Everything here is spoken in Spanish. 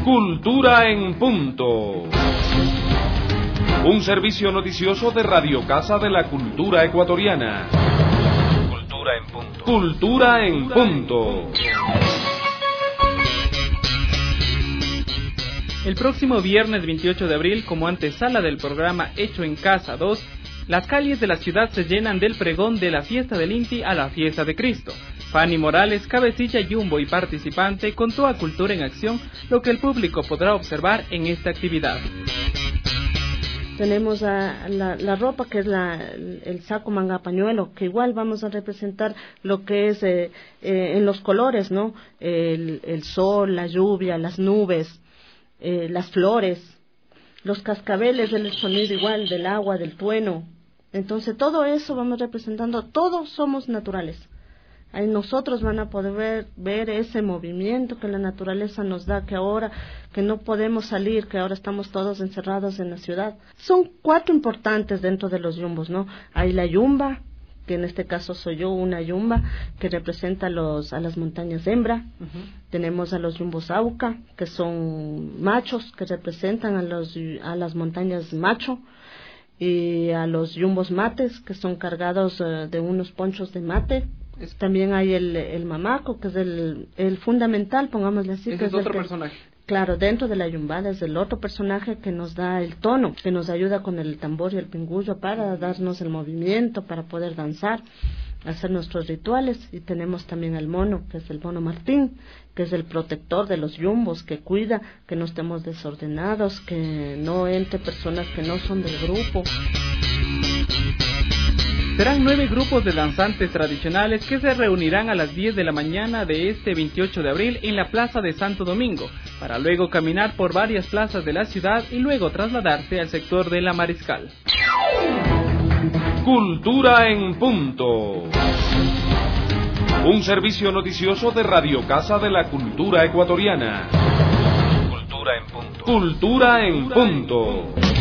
Cultura en Punto. Un servicio noticioso de Radio Casa de la Cultura Ecuatoriana. Cultura en Punto. Cultura en Punto. El próximo viernes 28 de abril, como antesala del programa Hecho en Casa 2, las calles de la ciudad se llenan del pregón de la fiesta del Inti a la fiesta de Cristo. Fanny Morales, cabecilla Jumbo y participante, contó a Cultura en Acción lo que el público podrá observar en esta actividad. Tenemos la ropa, que es el saco manga pañuelo, que igual vamos a representar lo que es en los colores, ¿no? El sol, la lluvia, las nubes, las flores, los cascabeles, el sonido igual del agua, del trueno. Entonces todo eso vamos representando, todos somos naturales. Ahí nosotros van a poder ver ese movimiento que la naturaleza nos da, que ahora que no podemos salir, que ahora estamos todos encerrados en la ciudad. Son 4 importantes dentro de los yumbos, ¿no? Hay la yumba, que en este caso soy yo, una yumba, que representa a las montañas hembra. Tenemos a los yumbos auca, que son machos, que representan a las montañas macho. Y a los yumbos mates, que son cargados de unos ponchos de mate. También hay el mamaco, que es el fundamental, pongámosle así. Ese es otro personaje. Claro, dentro de la yumbada es el otro personaje que nos da el tono, que nos ayuda con el tambor y el pingullo para darnos el movimiento, para poder danzar, hacer nuestros rituales. Y tenemos también al mono, que es el mono Martín, que es el protector de los yumbos, que cuida que no estemos desordenados, que no entre personas que no son del grupo. Serán 9 grupos de danzantes tradicionales que se reunirán a las 10 de la mañana de este 28 de abril en la Plaza de Santo Domingo, para luego caminar por varias plazas de la ciudad y luego trasladarse al sector de La Mariscal. Cultura en Punto. Un servicio noticioso de Radio Casa de la Cultura Ecuatoriana. Cultura en Punto. Cultura en Punto.